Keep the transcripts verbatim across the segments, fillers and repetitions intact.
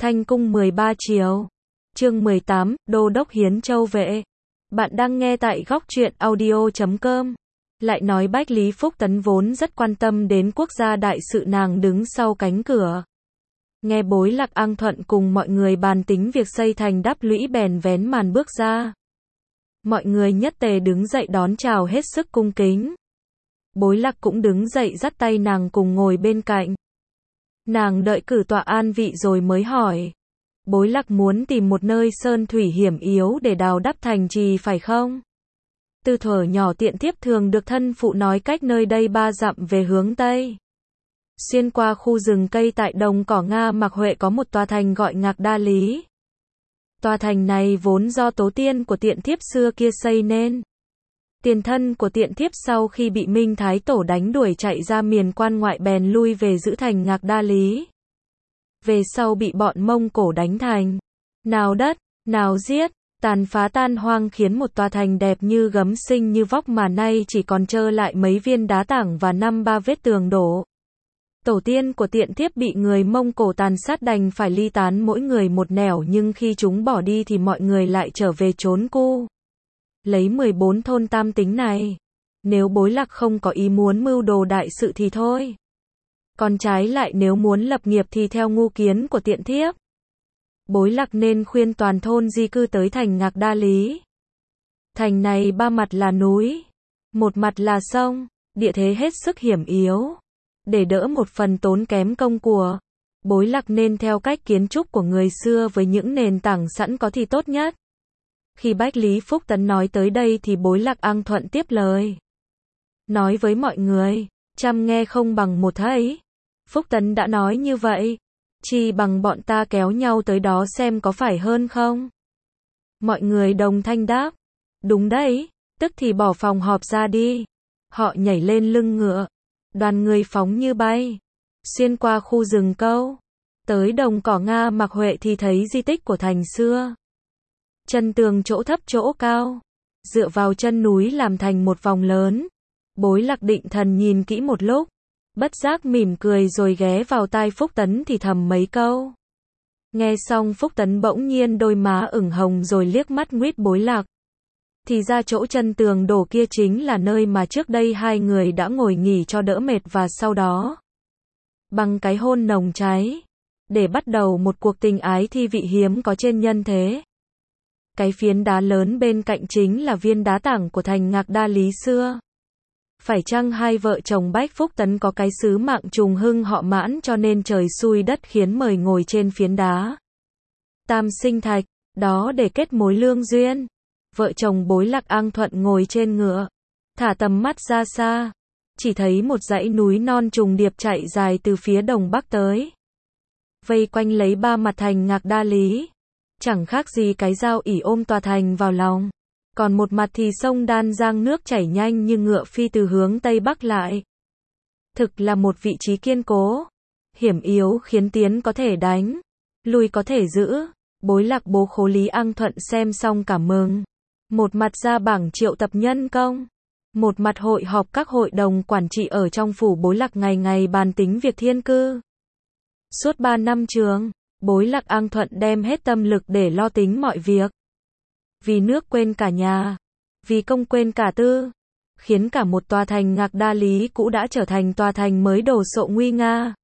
Thanh cung mười ba chiều. Chương mười tám, Đô đốc Hiến Châu Vệ. Bạn đang nghe tại góc truyện audio chấm com. Lại nói Bách Lý Phúc Tấn vốn rất quan tâm đến quốc gia đại sự, nàng đứng sau cánh cửa. Nghe Bối Lạc Ăng Thuận cùng mọi người bàn tính việc xây thành đắp lũy bèn vén màn bước ra. Mọi người nhất tề đứng dậy đón chào hết sức cung kính. Bối Lạc cũng đứng dậy dắt tay nàng cùng ngồi bên cạnh. Nàng đợi cử tọa an vị rồi mới hỏi. Bối Lạc muốn tìm một nơi sơn thủy hiểm yếu để đào đắp thành trì phải không? Từ thuở nhỏ Tiện Thiếp thường được thân phụ nói cách nơi đây ba dặm về hướng Tây. Xuyên qua khu rừng cây tại đồng cỏ Nga Mạc Huệ có một tòa thành gọi Ngạc Đa Lý. Tòa thành này vốn do tổ tiên của Tiện Thiếp xưa kia xây nên. Tiền thân của Tiện Thiếp sau khi bị Minh Thái Tổ đánh đuổi chạy ra miền quan ngoại bèn lui về giữ thành Ngạc Đa Lý. Về sau bị bọn Mông Cổ đánh thành. Nào đất, nào giết, tàn phá tan hoang khiến một tòa thành đẹp như gấm xinh như vóc mà nay chỉ còn trơ lại mấy viên đá tảng và năm ba vết tường đổ. Tổ tiên của Tiện Thiếp bị người Mông Cổ tàn sát đành phải ly tán mỗi người một nẻo, nhưng khi chúng bỏ đi thì mọi người lại trở về trốn cu. Lấy mười bốn thôn tam tính này, nếu Bối Lạc không có ý muốn mưu đồ đại sự thì thôi. Còn trái lại nếu muốn lập nghiệp thì theo ngu kiến của Tiện Thiếp. Bối Lạc nên khuyên toàn thôn di cư tới thành Ngạc Đa Lý. Thành này ba mặt là núi, một mặt là sông, địa thế hết sức hiểm yếu. Để đỡ một phần tốn kém công của, Bối Lạc nên theo cách kiến trúc của người xưa với những nền tảng sẵn có thì tốt nhất. Khi Bách Lý Phúc Tấn nói tới đây thì Bối Lạc Ăng thuận tiếp lời. Nói với mọi người, chăm nghe không bằng một thấy. Phúc Tấn đã nói như vậy, chi bằng bọn ta kéo nhau tới đó xem có phải hơn không? Mọi người đồng thanh đáp. Đúng đấy, tức thì bỏ phòng họp ra đi. Họ nhảy lên lưng ngựa. Đoàn người phóng như bay. Xuyên qua khu rừng câu. Tới đồng cỏ Nga Mạc Huệ thì thấy di tích của thành xưa. Chân tường chỗ thấp chỗ cao. Dựa vào chân núi làm thành một vòng lớn. Bối Lạc định thần nhìn kỹ một lúc. Bất giác mỉm cười rồi ghé vào tai Phúc Tấn thì thầm mấy câu. Nghe xong Phúc Tấn bỗng nhiên đôi má ửng hồng rồi liếc mắt nguýt Bối Lạc. Thì ra chỗ chân tường đổ kia chính là nơi mà trước đây hai người đã ngồi nghỉ cho đỡ mệt và sau đó bằng cái hôn nồng cháy để bắt đầu một cuộc tình ái thi vị hiếm có trên nhân thế. Cái phiến đá lớn bên cạnh chính là viên đá tảng của thành Ngạc Đa Lý xưa. Phải chăng hai vợ chồng Bách Phúc Tấn có cái sứ mạng trùng hưng họ Mãn cho nên trời xui đất khiến mời ngồi trên phiến đá Tam Sinh Thạch đó để kết mối lương duyên. Vợ chồng Bối Lạc Ăng Thuận ngồi trên ngựa, thả tầm mắt ra xa, chỉ thấy một dãy núi non trùng điệp chạy dài từ phía đông bắc tới, vây quanh lấy ba mặt thành Ngạc Đa Lý, chẳng khác gì cái dao ỉ ôm tòa thành vào lòng. Còn một mặt thì sông Đan Giang nước chảy nhanh như ngựa phi từ hướng tây bắc lại. Thực là một vị trí kiên cố, hiểm yếu khiến tiến có thể đánh, lui có thể giữ. Bối Lạc bố Khố Lý Ăng Thuận xem xong cảm mừng. Một mặt ra bảng triệu tập nhân công, một mặt hội họp các hội đồng quản trị ở trong phủ Bối Lạc ngày ngày bàn tính việc thiên cư. Suốt ba năm trường, Bối Lạc Ăng Thuận đem hết tâm lực để lo tính mọi việc. Vì nước quên cả nhà, vì công quên cả tư, khiến cả một tòa thành Ngạc Đa Lý cũ đã trở thành tòa thành mới đồ sộ nguy nga,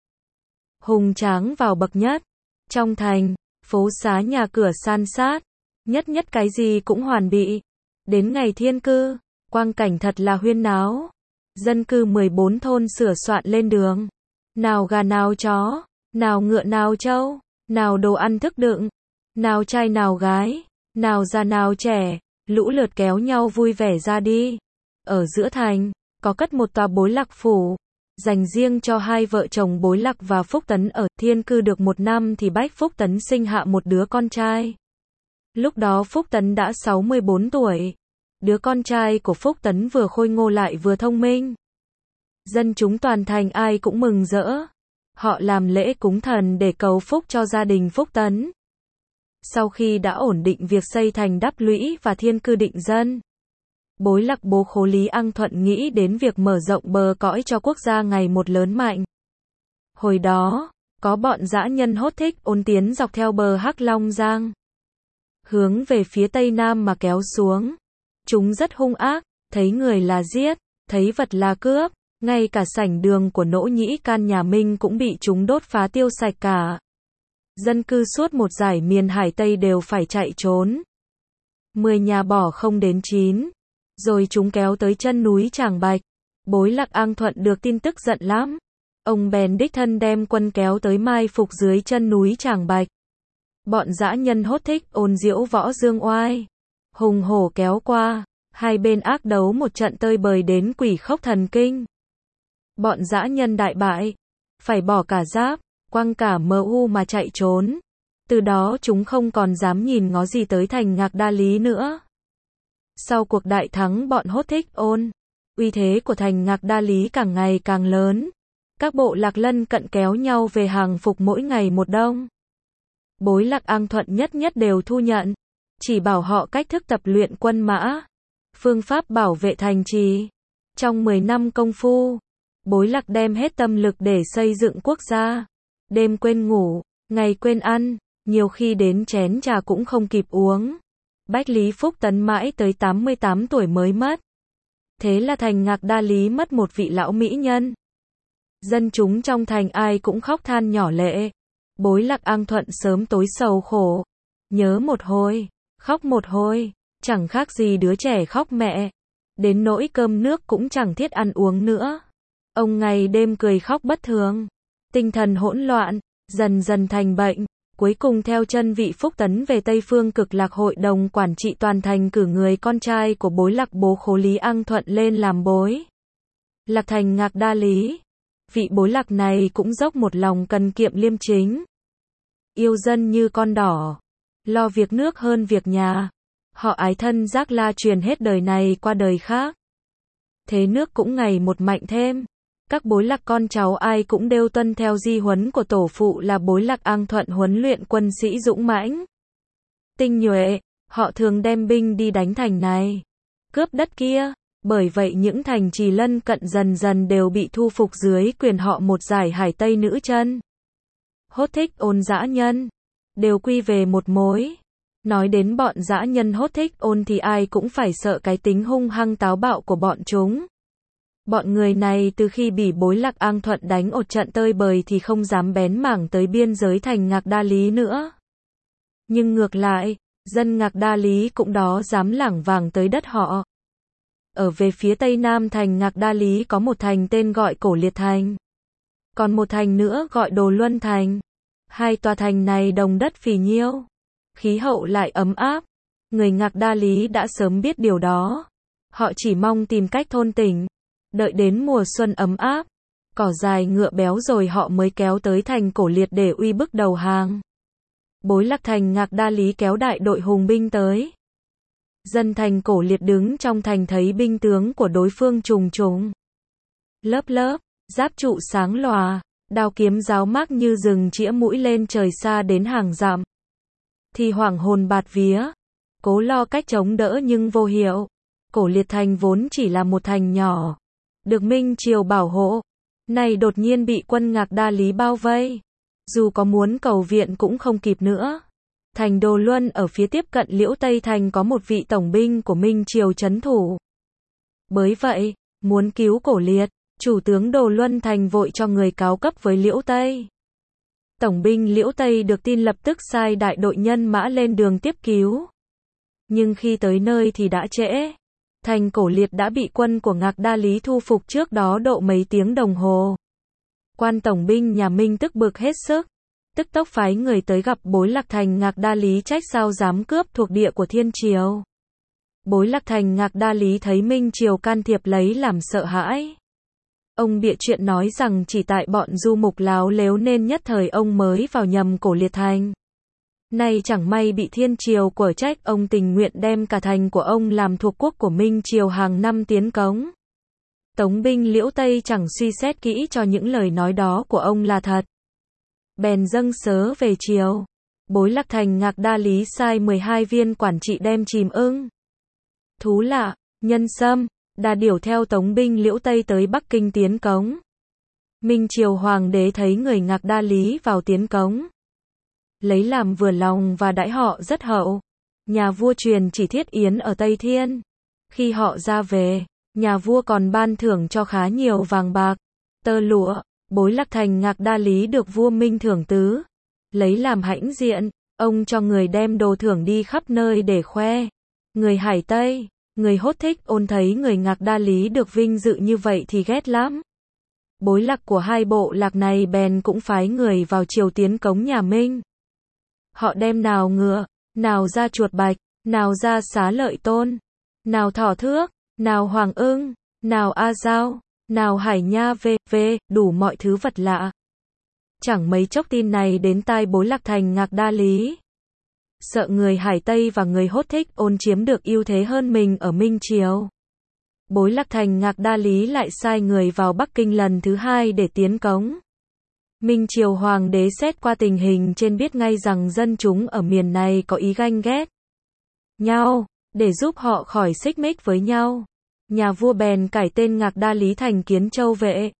hùng tráng vào bậc nhất. Trong thành, phố xá nhà cửa san sát, nhất nhất cái gì cũng hoàn bị. Đến ngày thiên cư, quang cảnh thật là huyên náo. Dân cư mười bốn thôn sửa soạn lên đường. Nào gà nào chó, nào ngựa nào trâu, nào đồ ăn thức đựng, nào trai nào gái, nào già nào trẻ, lũ lượt kéo nhau vui vẻ ra đi. Ở giữa thành, có cất một tòa Bối Lạc phủ, dành riêng cho hai vợ chồng Bối Lạc và Phúc Tấn ở. Thiên cư được một năm thì Bách Phúc Tấn sinh hạ một đứa con trai. Lúc đó Phúc Tấn đã sáu mươi bốn tuổi. Đứa con trai của Phúc Tấn vừa khôi ngô lại vừa thông minh. Dân chúng toàn thành ai cũng mừng rỡ. Họ làm lễ cúng thần để cầu phúc cho gia đình Phúc Tấn. Sau khi đã ổn định việc xây thành đắp lũy và thiên cư định dân, Bối Lạc bố Khố Lý Ăng Thuận nghĩ đến việc mở rộng bờ cõi cho quốc gia ngày một lớn mạnh. Hồi đó, có bọn dã nhân hốt thích ôn tiến dọc theo bờ Hắc Long Giang, hướng về phía tây nam mà kéo xuống. Chúng rất hung ác, thấy người là giết, thấy vật là cướp, ngay cả sảnh đường của Nỗ Nhĩ Can nhà Minh cũng bị chúng đốt phá tiêu sạch cả. Dân cư suốt một dải miền Hải Tây đều phải chạy trốn. Mười nhà bỏ không đến chín. Rồi chúng kéo tới chân núi Tràng Bạch. Bối Lạc An Thuận được tin tức giận lắm. Ông bèn đích thân đem quân kéo tới mai phục dưới chân núi Tràng Bạch. Bọn dã nhân hốt thích ôn diễu võ dương oai. Hùng hổ kéo qua. Hai bên ác đấu một trận tơi bời đến quỷ khốc thần kinh. Bọn dã nhân đại bại. Phải bỏ cả giáp, quăng cả mờ u mà chạy trốn. Từ đó chúng không còn dám nhìn ngó gì tới thành Ngạc Đa Lý nữa. Sau cuộc đại thắng bọn hốt thích ôn, uy thế của thành Ngạc Đa Lý càng ngày càng lớn. Các bộ lạc lân cận kéo nhau về hàng phục mỗi ngày một đông. Bối Lạc An Thuận nhất nhất đều thu nhận, chỉ bảo họ cách thức tập luyện quân mã, phương pháp bảo vệ thành trì. Trong mười năm công phu, Bối Lạc đem hết tâm lực để xây dựng quốc gia. Đêm quên ngủ, ngày quên ăn, nhiều khi đến chén trà cũng không kịp uống. Bách Lý Phúc Tấn mãi tới tám mươi tám tuổi mới mất. Thế là thành Ngạc Đa Lý mất một vị lão mỹ nhân. Dân chúng trong thành ai cũng khóc than nhỏ lệ. Bối Lạc An Thuận sớm tối sầu khổ. Nhớ một hồi, khóc một hồi, chẳng khác gì đứa trẻ khóc mẹ. Đến nỗi cơm nước cũng chẳng thiết ăn uống nữa. Ông ngày đêm cười khóc bất thường. Tinh thần hỗn loạn, dần dần thành bệnh. Cuối cùng theo chân vị Phúc Tấn về Tây Phương Cực Lạc hội đồng quản trị toàn thành cử người con trai của Bối Lạc bố Khố Lý An Thuận lên làm bối Lạc thành Ngạc Đa Lý. Vị Bối Lạc này cũng dốc một lòng cần kiệm liêm chính. Yêu dân như con đỏ. Lo việc nước hơn việc nhà. Họ ái thân giác la truyền hết đời này qua đời khác. Thế nước cũng ngày một mạnh thêm. Các Bối Lạc con cháu ai cũng đều tuân theo di huấn của tổ phụ là Bối Lạc An Thuận huấn luyện quân sĩ dũng mãnh, tinh nhuệ. Họ thường đem binh đi đánh thành này, cướp đất kia. Bởi vậy những thành trì lân cận dần dần đều bị thu phục dưới quyền họ một dải Hải Tây nữ chân. Hốt thích ôn dã nhân, đều quy về một mối. Nói đến bọn dã nhân hốt thích ôn thì ai cũng phải sợ cái tính hung hăng táo bạo của bọn chúng. Bọn người này từ khi bị Bối Lạc An Thuận đánh một trận tơi bời thì không dám bén mảng tới biên giới thành Ngạc Đa Lý nữa. Nhưng ngược lại, dân Ngạc Đa Lý cũng đó dám lảng vảng tới đất họ. Ở về phía tây nam thành Ngạc Đa Lý có một thành tên gọi Cổ Liệt Thành. Còn một thành nữa gọi Đồ Luân Thành. Hai tòa thành này đồng đất phì nhiêu, khí hậu lại ấm áp. Người Ngạc Đa Lý đã sớm biết điều đó. Họ chỉ mong tìm cách thôn tỉnh. Đợi đến mùa xuân ấm áp, cỏ dài ngựa béo rồi họ mới kéo tới thành Cổ Liệt để uy bức đầu hàng. Bối Lạc thành Ngạc Đa Lý kéo đại đội hùng binh tới. Dân thành Cổ Liệt đứng trong thành thấy binh tướng của đối phương trùng trùng, lớp lớp, giáp trụ sáng lòa, đao kiếm giáo mác như rừng chĩa mũi lên trời xa đến hàng dặm. Thì hoảng hồn bạt vía, cố lo cách chống đỡ nhưng vô hiệu. Cổ Liệt thành vốn chỉ là một thành nhỏ, được Minh Triều bảo hộ, nay đột nhiên bị quân Ngạc Đa Lý bao vây. Dù có muốn cầu viện cũng không kịp nữa. Thành Đồ Luân ở phía tiếp cận Liễu Tây Thành có một vị tổng binh của Minh Triều trấn thủ. Bởi vậy, muốn cứu Cổ Liệt, chủ tướng Đồ Luân Thành vội cho người cáo cấp với Liễu Tây. Tổng binh Liễu Tây được tin lập tức sai đại đội nhân mã lên đường tiếp cứu. Nhưng khi tới nơi thì đã trễ. Thành Cổ Liệt đã bị quân của Ngạc Đa Lý thu phục trước đó độ mấy tiếng đồng hồ. Quan tổng binh nhà Minh tức bực hết sức, tức tốc phái người tới gặp Bối Lạc thành Ngạc Đa Lý trách sao dám cướp thuộc địa của Thiên Triều. Bối Lạc thành Ngạc Đa Lý thấy Minh Triều can thiệp lấy làm sợ hãi. Ông bịa chuyện nói rằng chỉ tại bọn du mục láo lếu nên nhất thời ông mới vào nhầm Cổ Liệt thành. Nay chẳng may bị Thiên Triều quở trách, ông tình nguyện đem cả thành của ông làm thuộc quốc của Minh Triều hàng năm tiến cống. Tống binh Liễu Tây chẳng suy xét kỹ cho những lời nói đó của ông là thật. Bèn dâng sớ về triều. Bối Lạc thành Ngạc Đa Lý sai mười hai viên quản trị đem chìm ưng, thú lạ, nhân sâm, đà điểu theo tống binh Liễu Tây tới Bắc Kinh tiến cống. Minh triều hoàng đế thấy người Ngạc Đa Lý vào tiến cống, lấy làm vừa lòng và đãi họ rất hậu. Nhà vua truyền chỉ thiết yến ở Tây Thiên. Khi họ ra về, nhà vua còn ban thưởng cho khá nhiều vàng bạc, tơ lụa. Bối Lạc thành Ngạc Đa Lý được vua Minh thưởng tứ, lấy làm hãnh diện. Ông cho người đem đồ thưởng đi khắp nơi để khoe. Người Hải Tây, người Hốt Thích Ôn thấy người Ngạc Đa Lý được vinh dự như vậy thì ghét lắm. Bối lạc của hai bộ lạc này bèn cũng phái người vào triều tiến cống nhà Minh. Họ đem nào ngựa, nào ra chuột bạch, nào ra xá lợi tôn, nào thỏ thước, nào hoàng ưng, nào a dao, nào hải nha v v đủ mọi thứ vật lạ. Chẳng mấy chốc tin này đến tai Bối Lạc thành Ngạc Đa Lý. Sợ người Hải Tây và người Hốt Thích Ôn chiếm được ưu thế hơn mình ở Minh triều. Bối Lạc thành Ngạc Đa Lý lại sai người vào Bắc Kinh lần thứ hai để tiến cống. Minh triều hoàng đế xét qua tình hình trên biết ngay rằng dân chúng ở miền này có ý ganh ghét nhau, để giúp họ khỏi xích mích với nhau. Nhà vua bèn cải tên Ngạc Đa Lý thành Kiến Châu Vệ,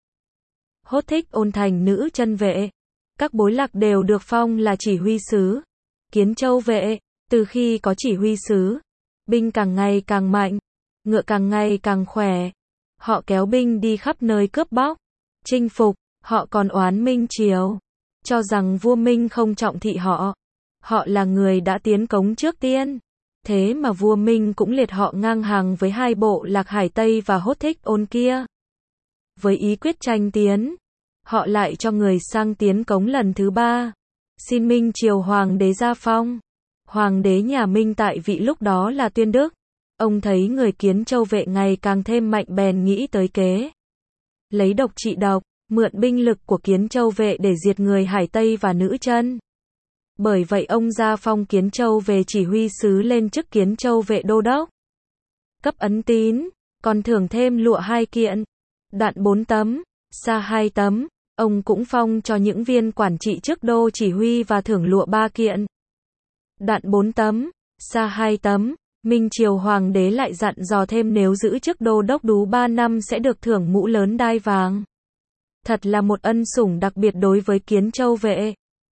Hốt Thích Ôn thành Nữ Chân Vệ. Các bối lạc đều được phong là chỉ huy sứ. Kiến Châu Vệ, từ khi có chỉ huy sứ, binh càng ngày càng mạnh, ngựa càng ngày càng khỏe. Họ kéo binh đi khắp nơi cướp bóc, chinh phục. Họ còn oán Minh triều, cho rằng vua Minh không trọng thị họ. Họ là người đã tiến cống trước tiên. Thế mà vua Minh cũng liệt họ ngang hàng với hai bộ lạc Hải Tây và Hốt Thích Ôn kia. Với ý quyết tranh tiến, họ lại cho người sang tiến cống lần thứ ba. Xin Minh triều hoàng đế ra phong. Hoàng đế nhà Minh tại vị lúc đó là Tuyên Đức. Ông thấy người Kiến Châu Vệ ngày càng thêm mạnh bèn nghĩ tới kế lấy độc trị độc, mượn binh lực của Kiến Châu Vệ để diệt người Hải Tây và Nữ Chân. Bởi vậy ông ra phong Kiến Châu về chỉ huy sứ lên chức Kiến Châu Vệ đô đốc. Cấp ấn tín, còn thưởng thêm lụa hai kiện, đạn bốn tấm, sa hai tấm. Ông cũng phong cho những viên quản trị chức đô chỉ huy và thưởng lụa ba kiện, đạn bốn tấm, sa hai tấm. Minh triều hoàng đế lại dặn dò thêm nếu giữ chức đô đốc đủ ba năm sẽ được thưởng mũ lớn đai vàng. Thật là một ân sủng đặc biệt đối với Kiến Châu Vệ.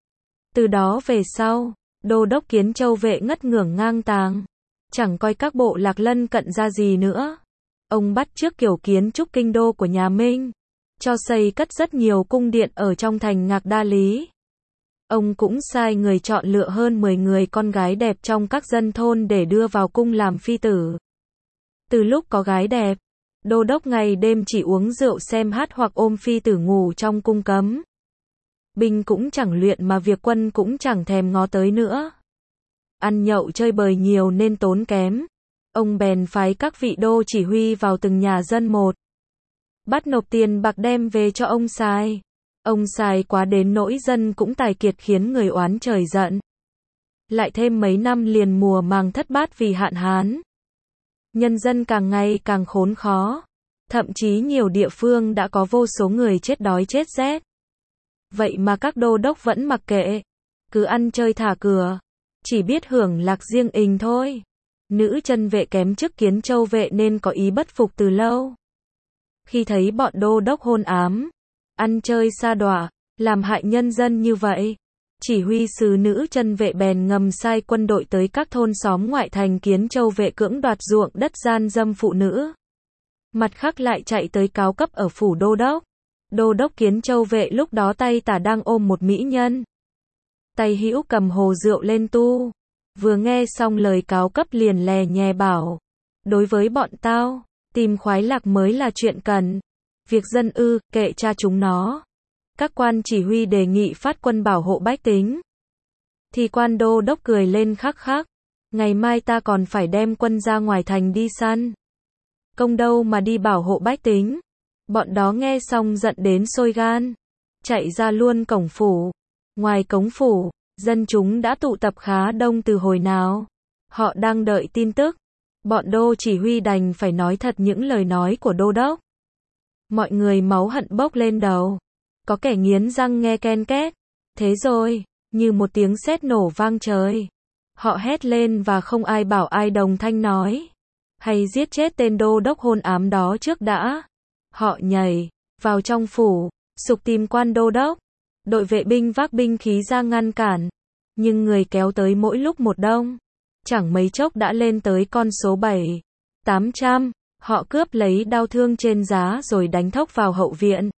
Từ đó về sau, đô đốc Kiến Châu Vệ ngất ngưởng ngang tàng, chẳng coi các bộ lạc lân cận ra gì nữa. Ông bắt chước kiểu kiến trúc kinh đô của nhà Minh, cho xây cất rất nhiều cung điện ở trong thành Ngạc Đa Lý. Ông cũng sai người chọn lựa hơn mười người con gái đẹp trong các dân thôn để đưa vào cung làm phi tử. Từ lúc có gái đẹp, đô đốc ngày đêm chỉ uống rượu xem hát hoặc ôm phi tử ngủ trong cung cấm. Binh cũng chẳng luyện mà việc quân cũng chẳng thèm ngó tới nữa. Ăn nhậu chơi bời nhiều nên tốn kém. Ông bèn phái các vị đô chỉ huy vào từng nhà dân một, bắt nộp tiền bạc đem về cho ông xài. Ông xài quá đến nỗi dân cũng tài kiệt khiến người oán trời giận. Lại thêm mấy năm liền mùa màng thất bát vì hạn hán. Nhân dân càng ngày càng khốn khó. Thậm chí nhiều địa phương đã có vô số người chết đói chết rét. Vậy mà các đô đốc vẫn mặc kệ, cứ ăn chơi thả cửa, chỉ biết hưởng lạc riêng ình thôi. Nữ Chân Vệ kém chức Kiến Châu Vệ nên có ý bất phục từ lâu. Khi thấy bọn đô đốc hôn ám, ăn chơi sa đọa, làm hại nhân dân như vậy, chỉ huy sứ Nữ Chân Vệ bèn ngầm sai quân đội tới các thôn xóm ngoại thành Kiến Châu Vệ cưỡng đoạt ruộng đất, gian dâm phụ nữ. Mặt khác lại chạy tới cáo cấp ở phủ đô đốc. Đô đốc Kiến Châu Vệ lúc đó tay tả đang ôm một mỹ nhân, tay hữu cầm hồ rượu lên tu. Vừa nghe xong lời cáo cấp liền lè nhè bảo: đối với bọn tao, tìm khoái lạc mới là chuyện cần. Việc dân ư, kệ cha chúng nó. Các quan chỉ huy đề nghị phát quân bảo hộ bách tính. Thì quan đô đốc cười lên khắc khắc: ngày mai ta còn phải đem quân ra ngoài thành đi săn. Công đâu mà đi bảo hộ bách tính. Bọn đó nghe xong giận đến sôi gan, chạy ra luôn cổng phủ. Ngoài cổng phủ, dân chúng đã tụ tập khá đông từ hồi nào. Họ đang đợi tin tức. Bọn đô chỉ huy đành phải nói thật những lời nói của đô đốc. Mọi người máu hận bốc lên đầu. Có kẻ nghiến răng nghe ken két. Thế rồi, như một tiếng sét nổ vang trời, họ hét lên và không ai bảo ai, đồng thanh nói: hay giết chết tên đô đốc hôn ám đó trước đã. Họ nhảy vào trong phủ, sục tìm quan đô đốc. Đội vệ binh vác binh khí ra ngăn cản, nhưng người kéo tới mỗi lúc một đông. Chẳng mấy chốc đã lên tới con số bảy, tám trăm, họ cướp lấy đao thương trên giá rồi đánh thốc vào hậu viện.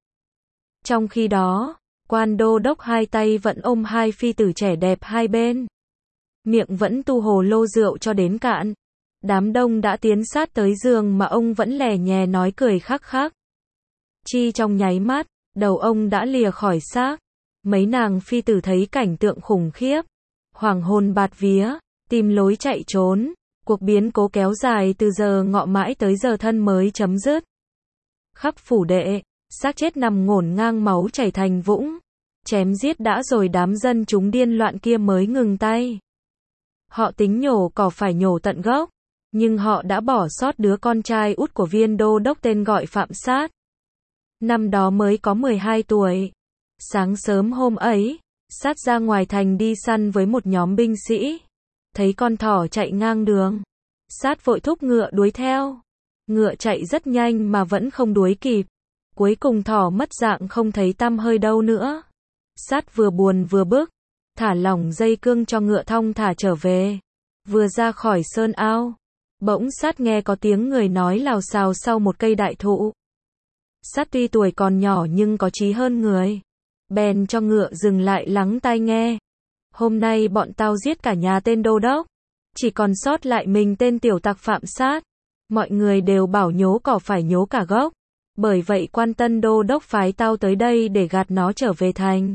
Trong khi đó, quan đô đốc hai tay vẫn ôm hai phi tử trẻ đẹp hai bên. Miệng vẫn tu hồ lô rượu cho đến cạn. Đám đông đã tiến sát tới giường mà ông vẫn lè nhè nói cười khắc khắc. Chi trong nháy mắt, đầu ông đã lìa khỏi xác. Mấy nàng phi tử thấy cảnh tượng khủng khiếp, hoàng hồn bạt vía, tìm lối chạy trốn. Cuộc biến cố kéo dài từ giờ ngọ mãi tới giờ thân mới chấm dứt. Khắp phủ đệ, xác chết nằm ngổn ngang máu chảy thành vũng. Chém giết đã rồi đám dân chúng điên loạn kia mới ngừng tay. Họ tính nhổ cỏ phải nhổ tận gốc, nhưng họ đã bỏ sót đứa con trai út của viên đô đốc tên gọi Phạm Sát. Năm đó mới có mười hai tuổi. Sáng sớm hôm ấy, Sát ra ngoài thành đi săn với một nhóm binh sĩ. Thấy con thỏ chạy ngang đường, Sát vội thúc ngựa đuổi theo. Ngựa chạy rất nhanh mà vẫn không đuổi kịp. Cuối cùng thỏ mất dạng không thấy tăm hơi đâu nữa. Sát vừa buồn vừa bức, thả lỏng dây cương cho ngựa thong thả trở về. Vừa ra khỏi sơn ao, bỗng Sát nghe có tiếng người nói lào xào sau một cây đại thụ. Sát tuy tuổi còn nhỏ nhưng có trí hơn người. Bèn cho ngựa dừng lại lắng tai nghe. Hôm nay bọn tao giết cả nhà tên đô đốc, chỉ còn sót lại mình tên tiểu tặc Phạm Sát. Mọi người đều bảo nhổ cỏ phải nhổ cả gốc. Bởi vậy quan tân đô đốc phái tao tới đây để gạt nó trở về thành.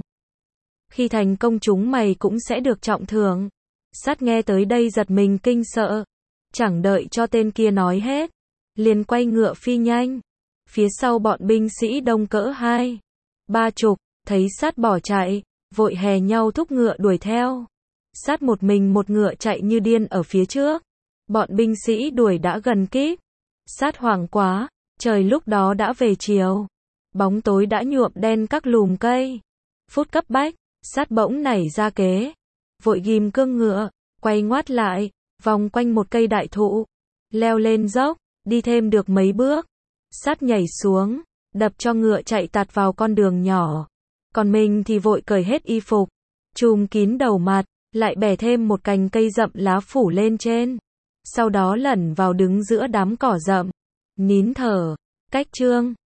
Khi thành công chúng mày cũng sẽ được trọng thưởng. Sát nghe tới đây giật mình kinh sợ. Chẳng đợi cho tên kia nói hết, liền quay ngựa phi nhanh. Phía sau bọn binh sĩ đông cỡ hai, ba chục, thấy Sát bỏ chạy, vội hè nhau thúc ngựa đuổi theo. Sát một mình một ngựa chạy như điên ở phía trước. Bọn binh sĩ đuổi đã gần kíp. Sát hoảng quá, trời lúc đó đã về chiều. Bóng tối đã nhuộm đen các lùm cây. Phút cấp bách, Sát bỗng nảy ra kế. Vội ghim cương ngựa, quay ngoắt lại, vòng quanh một cây đại thụ. Leo lên dốc, đi thêm được mấy bước. Sát nhảy xuống, đập cho ngựa chạy tạt vào con đường nhỏ. Còn mình thì vội cởi hết y phục, trùm kín đầu mặt, lại bẻ thêm một cành cây rậm lá phủ lên trên. Sau đó lẩn vào đứng giữa đám cỏ rậm, nín thở, cách chương.